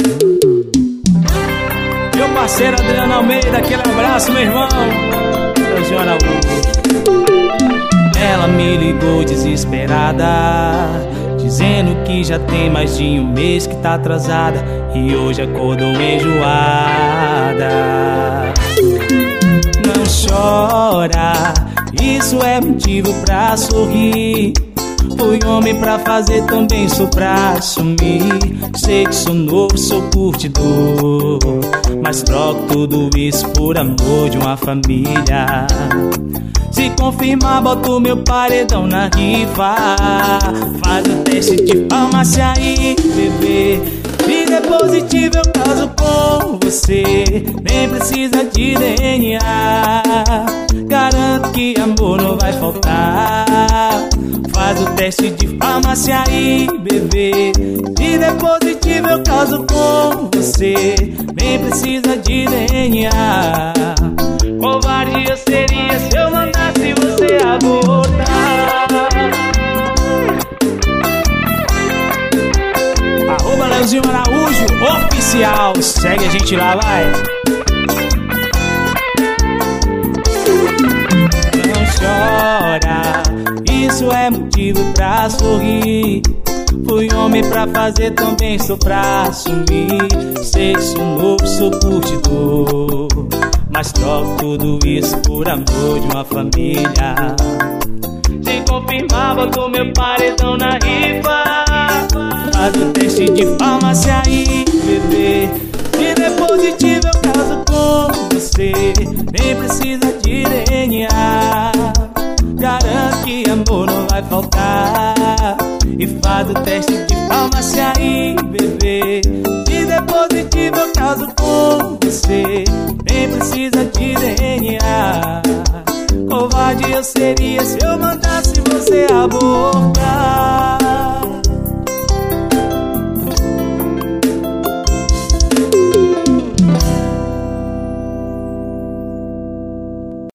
Meu parceiro Adriano Almeida, aquele abraço, meu irmão. Ela me ligou desesperada, dizendo que já tem mais de um mês que tá atrasada e hoje acordou enjoada. Não chora, isso é motivo pra sorrir. Fui homem pra fazer, também sou pra assumir. Sei que sou novo, sou curtidor, mas troco tudo isso por amor de uma família. Se confirmar, boto meu paredão na rifa. Faz o teste de farmácia aí, bebê. Se der positivo eu caso com você, nem precisa de DNA. Garanto que amor não vai faltar. Faz o teste de farmácia aí, bebê. Se der positivo eu caso com você, nem precisa de DNA. Covardia seria se eu mandasse você abortar. Arroba Leozinho Araújo Oficial. Segue a gente lá, vai. Não chora, isso é motivo pra sorrir. Fui homem pra fazer, também sou pra assumir. Sei que sou novo, sou curtidor, mas troco tudo isso por amor de uma família. Se confirmar, boto meu paredão na rifa. Faz o teste de farmácia aí, bebê. Se der positivo eu caso com você, nem precisa de DNA. Garanto que amor não vai faltar. E faz o teste de farmácia aí, bebê. Se der positivo eu caso com você, nem precisa de DNA. Covarde eu seria se eu mandasse você abortar.